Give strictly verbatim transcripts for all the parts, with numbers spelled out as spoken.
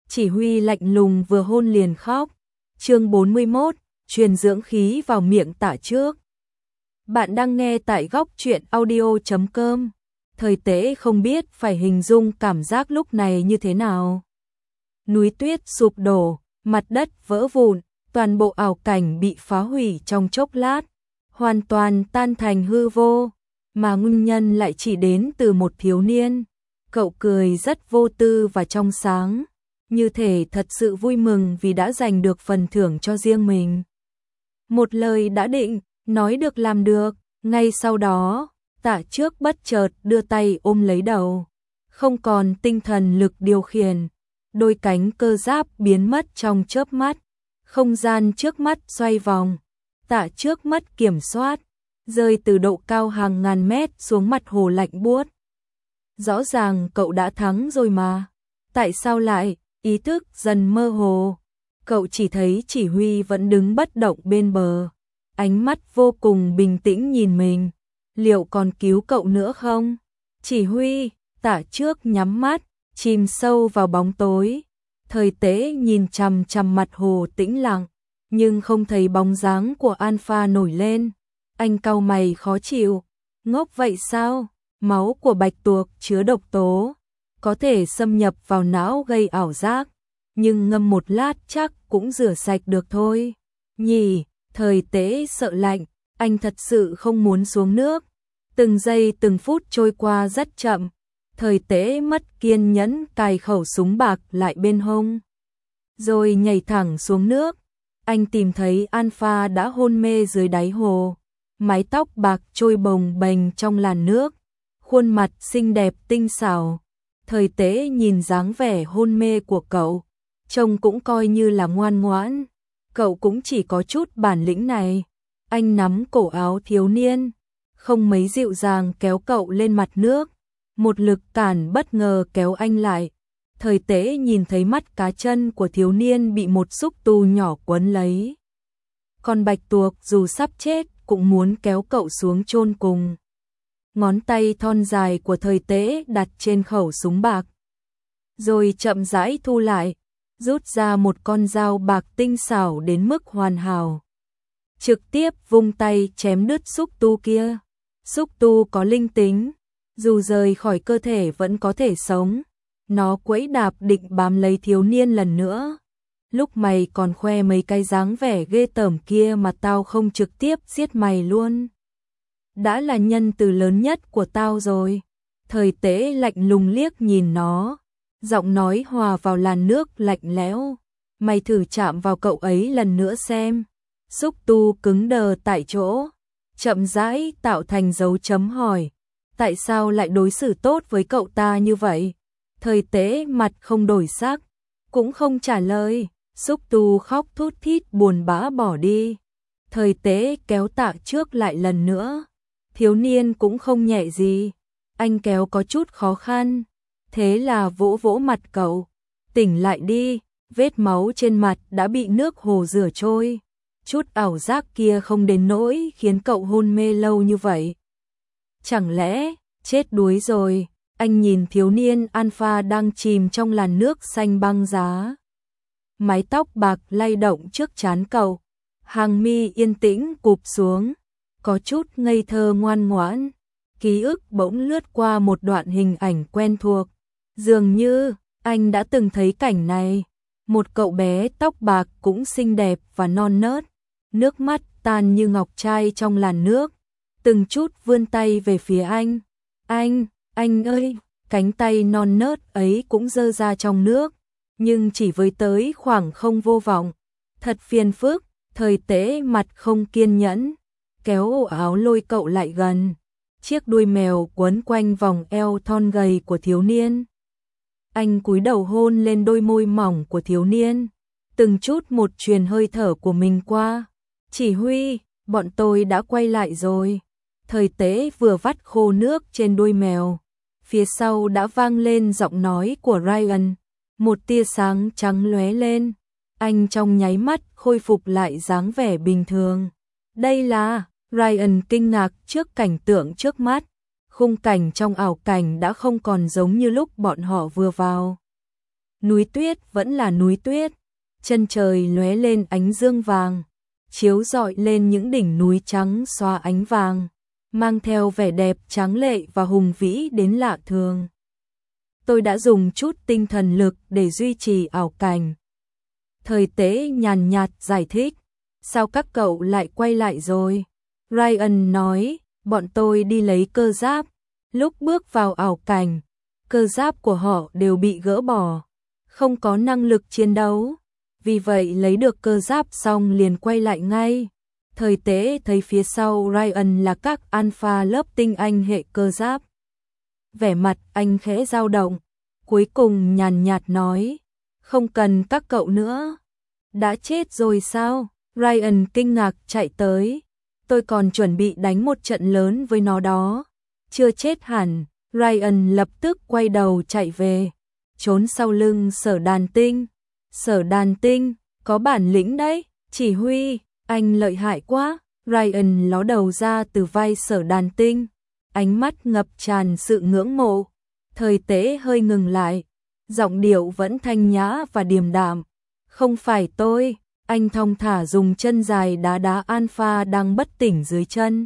Chỉ huy lạnh lùng vừa hôn liền khóc. Chương bốn mươi mốt, truyền dưỡng khí vào miệng Tạ Trước. Bạn đang nghe tại góc truyện audio chấm com. Thời Tế không biết phải hình dung cảm giác lúc này như thế nào. Núi tuyết sụp đổ, mặt đất vỡ vụn, toàn bộ ảo cảnh bị phá hủy trong chốc lát, hoàn toàn tan thành hư vô, mà nguyên nhân lại chỉ đến từ một thiếu niên. Cậu cười rất vô tư và trong sáng, như thể thật sự vui mừng vì đã giành được phần thưởng cho riêng mình. Một lời đã định, nói được làm được, ngay sau đó, Tạ Trước bất chợt đưa tay ôm lấy đầu, không còn tinh thần lực điều khiển, đôi cánh cơ giáp biến mất trong chớp mắt, không gian trước mắt xoay vòng, Tạ Trước mất kiểm soát, rơi từ độ cao hàng ngàn mét xuống mặt hồ lạnh buốt. Rõ ràng cậu đã thắng rồi mà, tại sao lại? Ý thức dần mơ hồ, cậu chỉ thấy chỉ huy vẫn đứng bất động bên bờ, ánh mắt vô cùng bình tĩnh nhìn mình, liệu còn cứu cậu nữa không? Chỉ huy, Tạ Trước nhắm mắt, chìm sâu vào bóng tối. Thời Tế nhìn chằm chằm mặt hồ tĩnh lặng, nhưng không thấy bóng dáng của Alpha nổi lên. Anh cau mày khó chịu, ngốc vậy sao? Máu của bạch tuộc chứa độc tố, có thể xâm nhập vào não gây ảo giác, nhưng ngâm một lát chắc cũng rửa sạch được thôi. Nhỉ, Thời Tế sợ lạnh, anh thật sự không muốn xuống nước. Từng giây từng phút trôi qua rất chậm, Thời Tế mất kiên nhẫn cài khẩu súng bạc lại bên hông, rồi nhảy thẳng xuống nước. Anh tìm thấy Alpha đã hôn mê dưới đáy hồ, mái tóc bạc trôi bồng bềnh trong làn nước, khuôn mặt xinh đẹp tinh xảo. Thời Tế nhìn dáng vẻ hôn mê của cậu, trông cũng coi như là ngoan ngoãn, cậu cũng chỉ có chút bản lĩnh này. Anh nắm cổ áo thiếu niên, không mấy dịu dàng kéo cậu lên mặt nước, một lực cản bất ngờ kéo anh lại. Thời Tế nhìn thấy mắt cá chân của thiếu niên bị một xúc tu nhỏ quấn lấy. Còn bạch tuộc dù sắp chết cũng muốn kéo cậu xuống chôn cùng. Ngón tay thon dài của Thời Tế đặt trên khẩu súng bạc, rồi chậm rãi thu lại, rút ra một con dao bạc tinh xảo đến mức hoàn hảo. Trực tiếp vung tay chém đứt xúc tu kia. Xúc tu có linh tính, dù rời khỏi cơ thể vẫn có thể sống. Nó quẫy đạp định bám lấy thiếu niên lần nữa. Lúc mày còn khoe mấy cái dáng vẻ ghê tởm kia mà tao không trực tiếp giết mày luôn. Đã là nhân từ lớn nhất của tao rồi. Thời Tế lạnh lùng liếc nhìn nó, giọng nói hòa vào làn nước lạnh lẽo. Mày thử chạm vào cậu ấy lần nữa xem. Xúc tu cứng đờ tại chỗ, chậm rãi tạo thành dấu chấm hỏi. Tại sao lại đối xử tốt với cậu ta như vậy? Thời Tế mặt không đổi sắc, cũng không trả lời. Xúc tu khóc thút thít buồn bã bỏ đi. Thời Tế kéo Tạ Trước lại lần nữa. Thiếu niên cũng không nhẹ gì, anh kéo có chút khó khăn, thế là vỗ vỗ mặt cậu. Tỉnh lại đi, vết máu trên mặt đã bị nước hồ rửa trôi. Chút ảo giác kia không đến nỗi khiến cậu hôn mê lâu như vậy. Chẳng lẽ chết đuối rồi? Anh nhìn thiếu niên Alpha đang chìm trong làn nước xanh băng giá. Mái tóc bạc lay động trước trán cậu, hàng mi yên tĩnh cụp xuống, có chút ngây thơ ngoan ngoãn. Ký ức bỗng lướt qua một đoạn hình ảnh quen thuộc, dường như anh đã từng thấy cảnh này. Một cậu bé tóc bạc cũng xinh đẹp và non nớt, nước mắt tan như ngọc trai trong làn nước, từng chút vươn tay về phía anh. Anh, anh ơi, cánh tay non nớt ấy cũng giơ ra trong nước, nhưng chỉ với tới khoảng không vô vọng. Thật phiền phức. Thời Tế mặt không kiên nhẫn, kéo ổ áo lôi cậu lại gần. Chiếc đuôi mèo quấn quanh vòng eo thon gầy của thiếu niên. Anh cúi đầu hôn lên đôi môi mỏng của thiếu niên, từng chút một truyền hơi thở của mình qua. Chỉ huy, bọn tôi đã quay lại rồi. Thời Tế vừa vắt khô nước trên đuôi mèo, phía sau đã vang lên giọng nói của Ryan. Một tia sáng trắng lóe lên, anh trong nháy mắt khôi phục lại dáng vẻ bình thường. Đây là... Ryan kinh ngạc trước cảnh tượng trước mắt. Khung cảnh trong ảo cảnh đã không còn giống như lúc bọn họ vừa vào. núi tuyết vẫn là núi tuyết, chân trời lóe lên ánh dương vàng, chiếu rọi lên những đỉnh núi trắng xóa ánh vàng, mang theo vẻ đẹp tráng lệ và hùng vĩ đến lạ thường. Tôi đã dùng chút tinh thần lực để duy trì ảo cảnh. Thời Tế nhàn nhạt giải thích, sao các cậu lại quay lại rồi? Ryan nói, bọn tôi đi lấy cơ giáp, lúc bước vào ảo cảnh, cơ giáp của họ đều bị gỡ bỏ, không có năng lực chiến đấu, vì vậy lấy được cơ giáp xong liền quay lại ngay. Thời Tế thấy phía sau Ryan là các alpha lớp tinh anh hệ cơ giáp. Vẻ mặt anh khẽ dao động, cuối cùng nhàn nhạt nói, không cần các cậu nữa. Đã chết rồi sao? Ryan kinh ngạc chạy tới, tôi còn chuẩn bị đánh một trận lớn với nó đó. Chưa chết hẳn. Ryan lập tức quay đầu chạy về, trốn sau lưng Sở Đàn Tinh. Sở Đàn Tinh, có bản lĩnh đấy, chỉ huy, anh lợi hại quá. Ryan ló đầu ra từ vai Sở Đàn Tinh, ánh mắt ngập tràn sự ngưỡng mộ. Thời Tế hơi ngừng lại, giọng điệu vẫn thanh nhã và điềm đạm. Không phải tôi, anh thong thả dùng chân dài đá đá Alpha đang bất tỉnh dưới chân.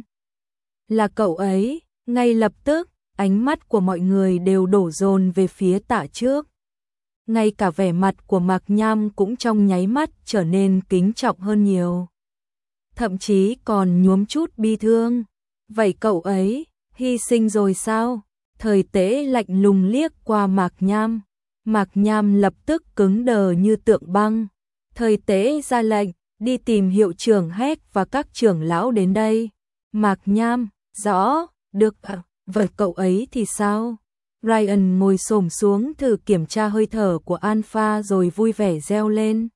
Là cậu ấy. Ngay lập tức, ánh mắt của mọi người đều đổ dồn về phía Tạ Trước. Ngay cả vẻ mặt của Mạc Nham cũng trong nháy mắt trở nên kính trọng hơn nhiều. Thậm chí còn nhuốm chút bi thương. Vậy cậu ấy, hy sinh rồi sao? Thời Tế lạnh lùng liếc qua Mạc Nham. Mạc Nham lập tức cứng đờ như tượng băng. Thời Tế ra lệnh, đi tìm hiệu trưởng Hét và các trưởng lão đến đây. Mạc Nham, rõ. Được à, vậy cậu ấy thì sao? Ryan ngồi xổm xuống thử kiểm tra hơi thở của Alpha rồi vui vẻ reo lên.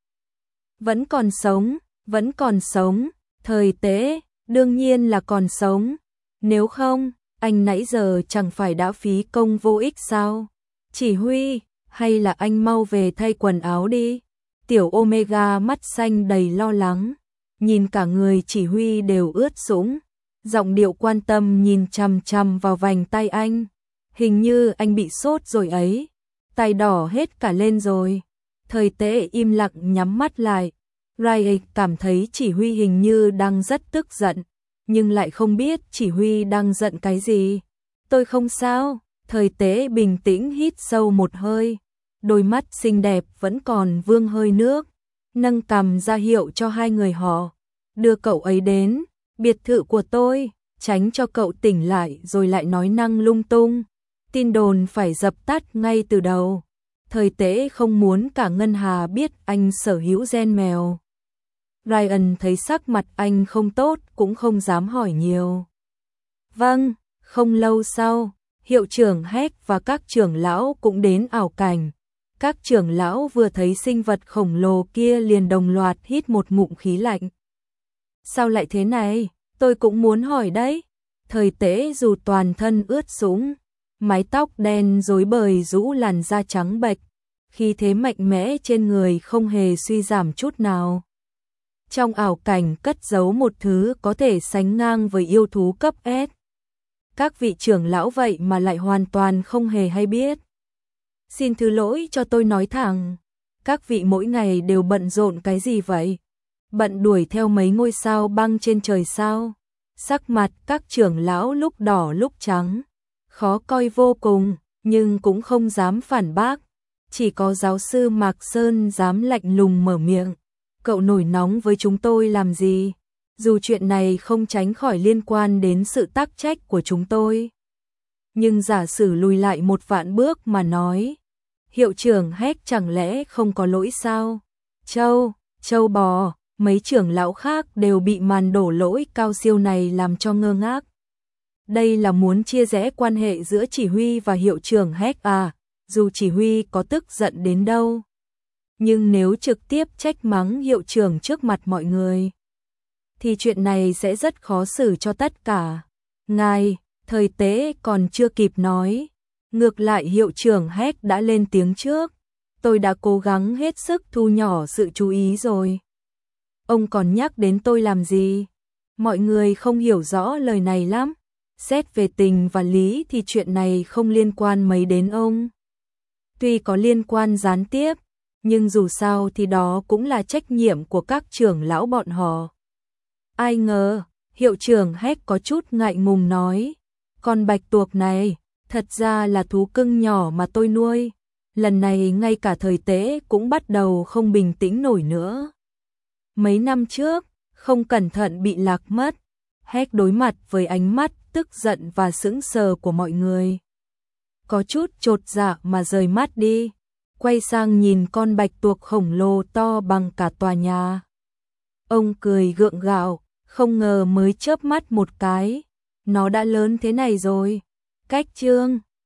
Vẫn còn sống, vẫn còn sống. Thời Tế, đương nhiên là còn sống. Nếu không, anh nãy giờ chẳng phải đã phí công vô ích sao? Chỉ huy, hay là anh mau về thay quần áo đi. Tiểu Omega mắt xanh đầy lo lắng, nhìn cả người chỉ huy đều ướt sũng. Giọng điệu quan tâm nhìn chằm chằm vào vành tay anh. Hình như anh bị sốt rồi ấy. Tay đỏ hết cả lên rồi. Thời Tế im lặng nhắm mắt lại. Ray cảm thấy chỉ huy hình như đang rất tức giận, nhưng lại không biết chỉ huy đang giận cái gì. Tôi không sao. Thời Tế bình tĩnh hít sâu một hơi. Đôi mắt xinh đẹp vẫn còn vương hơi nước. Nâng cằm ra hiệu cho hai người họ. Đưa cậu ấy đến biệt thự của tôi, tránh cho cậu tỉnh lại rồi lại nói năng lung tung. Tin đồn phải dập tắt ngay từ đầu. Thời Tế không muốn cả Ngân Hà biết anh sở hữu gen mèo. Ryan thấy sắc mặt anh không tốt cũng không dám hỏi nhiều. Vâng, không lâu sau, hiệu trưởng Hét và các trưởng lão cũng đến ảo cảnh. Các trưởng lão vừa thấy sinh vật khổng lồ kia liền đồng loạt hít một ngụm khí lạnh. Sao lại thế này? Tôi cũng muốn hỏi đấy. Thời Tế dù toàn thân ướt sũng, mái tóc đen rối bời rũ làn da trắng bệch, khí thế mạnh mẽ trên người không hề suy giảm chút nào. Trong ảo cảnh cất giấu một thứ có thể sánh ngang với yêu thú cấp S. Các vị trưởng lão vậy mà lại hoàn toàn không hề hay biết. Xin thứ lỗi cho tôi nói thẳng, các vị mỗi ngày đều bận rộn cái gì vậy? Bận đuổi theo mấy ngôi sao băng trên trời sao? Sắc mặt các trưởng lão lúc đỏ lúc trắng, khó coi vô cùng, nhưng cũng không dám phản bác. Chỉ có giáo sư Mạc Sơn dám lạnh lùng mở miệng. Cậu nổi nóng với chúng tôi làm gì? Dù chuyện này không tránh khỏi liên quan đến sự tác trách của chúng tôi. Nhưng giả sử lùi lại một vạn bước mà nói, hiệu trưởng Hét chẳng lẽ không có lỗi sao? Châu, châu bò, mấy trưởng lão khác đều bị màn đổ lỗi cao siêu này làm cho ngơ ngác. Đây là muốn chia rẽ quan hệ giữa chỉ huy và hiệu trưởng Hét à, dù chỉ huy có tức giận đến đâu. Nhưng nếu trực tiếp trách mắng hiệu trưởng trước mặt mọi người, thì chuyện này sẽ rất khó xử cho tất cả. Ngài, Thời Tế còn chưa kịp nói. Ngược lại hiệu trưởng Hét đã lên tiếng trước. Tôi đã cố gắng hết sức thu nhỏ sự chú ý rồi. Ông còn nhắc đến tôi làm gì? Mọi người không hiểu rõ lời này lắm. Xét về tình và lý thì chuyện này không liên quan mấy đến ông. Tuy có liên quan gián tiếp, nhưng dù sao thì đó cũng là trách nhiệm của các trưởng lão bọn họ. Ai ngờ, hiệu trưởng Hách có chút ngại ngùng nói, con bạch tuộc này, thật ra là thú cưng nhỏ mà tôi nuôi. Lần này ngay cả thời tế cũng bắt đầu không bình tĩnh nổi nữa. Mấy năm trước, không cẩn thận bị lạc mất. Hách đối mặt với ánh mắt tức giận và sững sờ của mọi người. Có chút chột dạ mà rời mắt đi, quay sang nhìn con bạch tuộc khổng lồ to bằng cả tòa nhà. Ông cười gượng gạo, không ngờ mới chớp mắt một cái, nó đã lớn thế này rồi. Cách trương